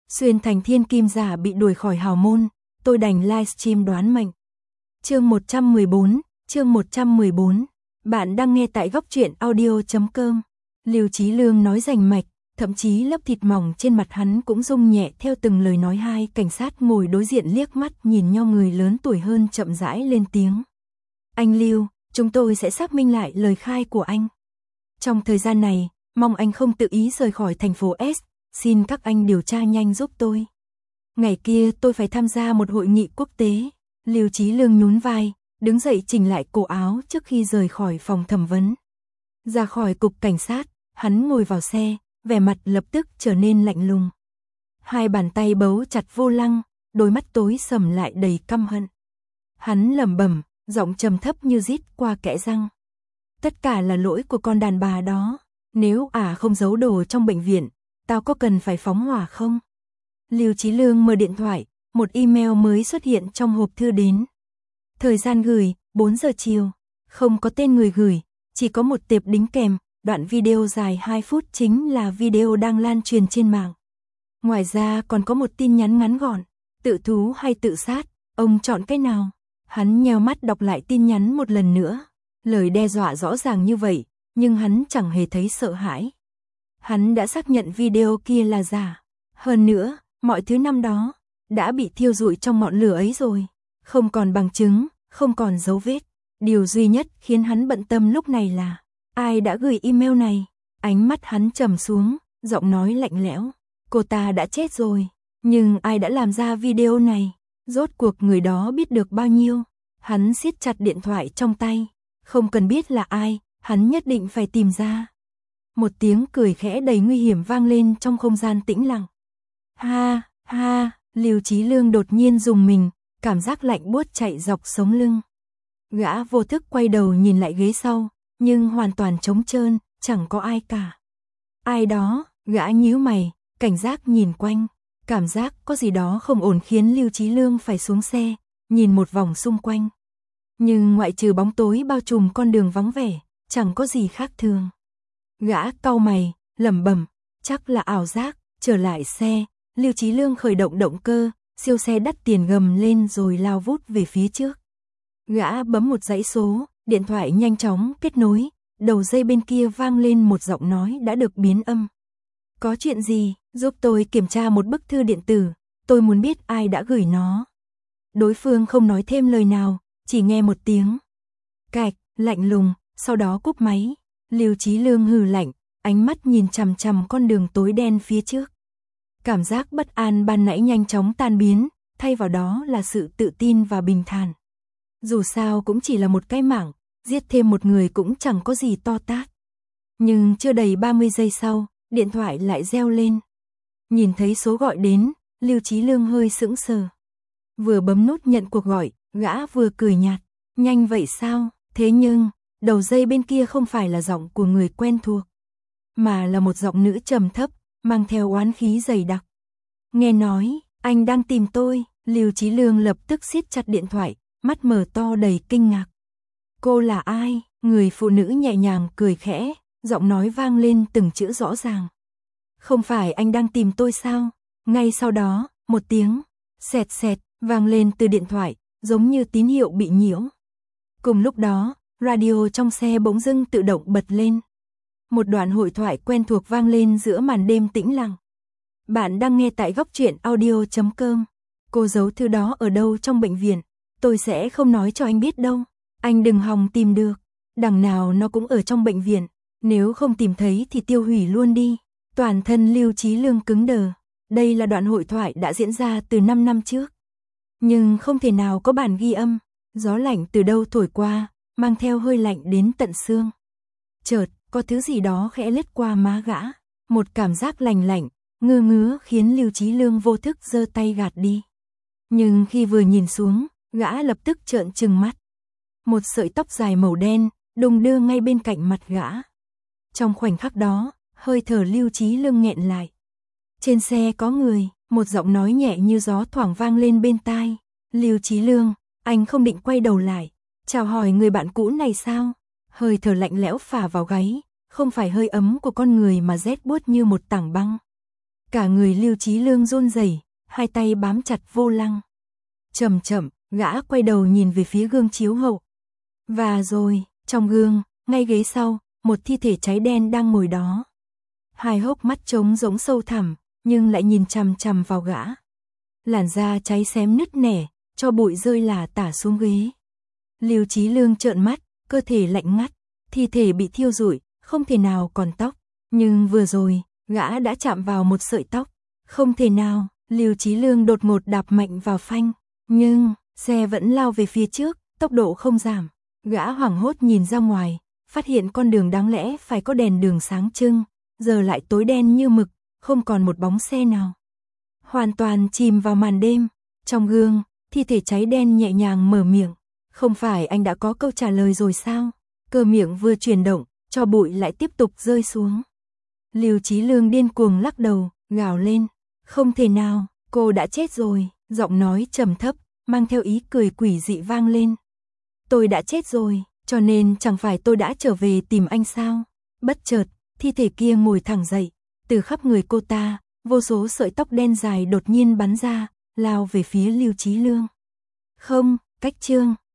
Xuyên thành thiên kim giả bị đuổi khỏi hào môn, tôi đành livestream đoán mệnh. Chương 114. Bạn đang nghe tại góc truyện audio.com. Lưu Chí Lương nói rành mạch, thậm chí lớp thịt mỏng trên mặt hắn cũng rung nhẹ theo từng lời nói. Hai cảnh sát ngồi đối diện liếc mắt nhìn nhau, người lớn tuổi hơn chậm rãi lên tiếng. Anh Lưu, chúng tôi sẽ xác minh lại lời khai của anh. Trong thời gian này, mong anh không tự ý rời khỏi thành phố S, xin các anh điều tra nhanh giúp tôi. Ngày kia tôi phải tham gia một hội nghị quốc tế. Lưu Chí Lương nhún vai, đứng dậy chỉnh lại cổ áo trước khi rời khỏi phòng thẩm vấn. Ra khỏi cục cảnh sát, hắn ngồi vào xe, vẻ mặt lập tức trở nên lạnh lùng. Hai bàn tay bấu chặt vô lăng, đôi mắt tối sầm lại đầy căm hận. Hắn lẩm bẩm, giọng trầm thấp như rít qua kẽ răng. Tất cả là lỗi của con đàn bà đó. Nếu không giấu đồ trong bệnh viện, tao có cần phải phóng hỏa không? Lưu Chí Lương mở điện thoại, một email mới xuất hiện trong hộp thư đến. Thời gian gửi, 4 giờ chiều. Không có tên người gửi, chỉ có một tệp đính kèm, đoạn video dài 2 phút chính là video đang lan truyền trên mạng. Ngoài ra còn có một tin nhắn ngắn gọn, tự thú hay tự sát, ông chọn cái nào? Hắn nheo mắt đọc lại tin nhắn một lần nữa. Lời đe dọa rõ ràng như vậy, nhưng hắn chẳng hề thấy sợ hãi. Hắn đã xác nhận video kia là giả. Hơn nữa, mọi thứ năm đó đã bị thiêu rụi trong ngọn lửa ấy rồi. Không còn bằng chứng, không còn dấu vết. Điều duy nhất khiến hắn bận tâm lúc này là ai đã gửi email này. Ánh mắt hắn trầm xuống, giọng nói lạnh lẽo. Cô ta đã chết rồi, nhưng ai đã làm ra video này? Rốt cuộc người đó biết được bao nhiêu? Hắn siết chặt điện thoại trong tay. Không cần biết là ai, hắn nhất định phải tìm ra. Một tiếng cười khẽ đầy nguy hiểm vang lên trong không gian tĩnh lặng. Ha, ha, Lưu Chí Lương đột nhiên rùng mình, cảm giác lạnh buốt chạy dọc sống lưng. Gã vô thức quay đầu nhìn lại ghế sau, nhưng hoàn toàn trống trơn, chẳng có ai cả. Ai đó? Gã nhíu mày, cảnh giác nhìn quanh. Cảm giác có gì đó không ổn khiến Lưu Chí Lương phải xuống xe, nhìn một vòng xung quanh. Nhưng ngoại trừ bóng tối bao trùm con đường vắng vẻ, chẳng có gì khác thường. Gã cau mày, lẩm bẩm, chắc là ảo giác. Trở lại xe, Lưu Chí Lương khởi động động cơ, siêu xe đắt tiền gầm lên rồi lao vút về phía trước. Gã bấm một dãy số, điện thoại nhanh chóng kết nối, đầu dây bên kia vang lên một giọng nói đã được biến âm. Có chuyện gì, giúp tôi kiểm tra một bức thư điện tử, tôi muốn biết ai đã gửi nó. Đối phương không nói thêm lời nào, chỉ nghe một tiếng cạch, lạnh lùng, sau đó cúp máy. Lưu Chí Lương hừ lạnh, ánh mắt nhìn chằm chằm con đường tối đen phía trước. Cảm giác bất an ban nãy nhanh chóng tan biến, thay vào đó là sự tự tin và bình thản. Dù sao cũng chỉ là một cái mạng, giết thêm một người cũng chẳng có gì to tát. Nhưng chưa đầy 30 giây sau, điện thoại lại reo lên. Nhìn thấy số gọi đến, Lưu Chí Lương hơi sững sờ. Vừa bấm nút nhận cuộc gọi, gã vừa cười nhạt. Nhanh vậy sao? Thế nhưng, đầu dây bên kia không phải là giọng của người quen thuộc, mà là một giọng nữ trầm thấp, mang theo oán khí dày đặc. Nghe nói, anh đang tìm tôi. Lưu Chí Lương lập tức siết chặt điện thoại, mắt mở to đầy kinh ngạc. Cô là ai? Người phụ nữ nhẹ nhàng cười khẽ, giọng nói vang lên từng chữ rõ ràng. Không phải anh đang tìm tôi sao? Ngay sau đó, một tiếng sẹt sẹt vang lên từ điện thoại, giống như tín hiệu bị nhiễu. Cùng lúc đó, radio trong xe bỗng dưng tự động bật lên. Một đoạn hội thoại quen thuộc vang lên giữa màn đêm tĩnh lặng. Bạn đang nghe tại góc truyện audio.com. Cô giấu thư đó ở đâu trong bệnh viện? Tôi sẽ không nói cho anh biết đâu. Anh đừng hòng tìm được. Đằng nào nó cũng ở trong bệnh viện. Nếu không tìm thấy thì tiêu hủy luôn đi. Toàn thân Lưu Chí Lương cứng đờ. Đây là đoạn hội thoại đã diễn ra từ 5 năm trước. Nhưng không thể nào có bản ghi âm. Gió lạnh từ đâu thổi qua, mang theo hơi lạnh đến tận xương. Chợt, có thứ gì đó khẽ lướt qua má gã. Một cảm giác lành lạnh, ngứa ngứa khiến Lưu Chí Lương vô thức giơ tay gạt đi. Nhưng khi vừa nhìn xuống, gã lập tức trợn trừng mắt. Một sợi tóc dài màu đen, đung đưa ngay bên cạnh mặt gã. Trong khoảnh khắc đó, hơi thở Lưu Chí Lương nghẹn lại. Trên xe có người, một giọng nói nhẹ như gió thoảng vang lên bên tai. Lưu Chí Lương, anh không định quay đầu lại, chào hỏi người bạn cũ này sao? Hơi thở lạnh lẽo phả vào gáy, không phải hơi ấm của con người mà rét buốt như một tảng băng. Cả người Lưu Chí Lương run rẩy, hai tay bám chặt vô lăng. Chậm chậm, gã quay đầu nhìn về phía gương chiếu hậu. Và rồi, trong gương, ngay ghế sau, một thi thể cháy đen đang ngồi đó. Hai hốc mắt trống rỗng sâu thẳm, nhưng lại nhìn chằm chằm vào gã. Làn da cháy xém nứt nẻ, cho bụi rơi lả tả xuống ghế. Lưu Chí Lương trợn mắt, cơ thể lạnh ngắt, thi thể bị thiêu rụi, không thể nào còn tóc. Nhưng vừa rồi, gã đã chạm vào một sợi tóc. Không thể nào, Lưu Chí Lương đột ngột đạp mạnh vào phanh. Nhưng, xe vẫn lao về phía trước, tốc độ không giảm. Gã hoảng hốt nhìn ra ngoài, phát hiện con đường đáng lẽ phải có đèn đường sáng trưng, giờ lại tối đen như mực, không còn một bóng xe nào. Hoàn toàn chìm vào màn đêm. Trong gương, thi thể cháy đen nhẹ nhàng mở miệng. Không phải anh đã có câu trả lời rồi sao? Cơ miệng vừa chuyển động, cho bụi lại tiếp tục rơi xuống. Lưu Chí Lương điên cuồng lắc đầu, gào lên. Không thể nào, cô đã chết rồi. Giọng nói trầm thấp, mang theo ý cười quỷ dị vang lên. Tôi đã chết rồi, cho nên chẳng phải tôi đã trở về tìm anh sao? Bất chợt, thi thể kia ngồi thẳng dậy. Từ khắp người cô ta, vô số sợi tóc đen dài đột nhiên bắn ra, lao về phía Lưu Chí Lương. Không, cách chương.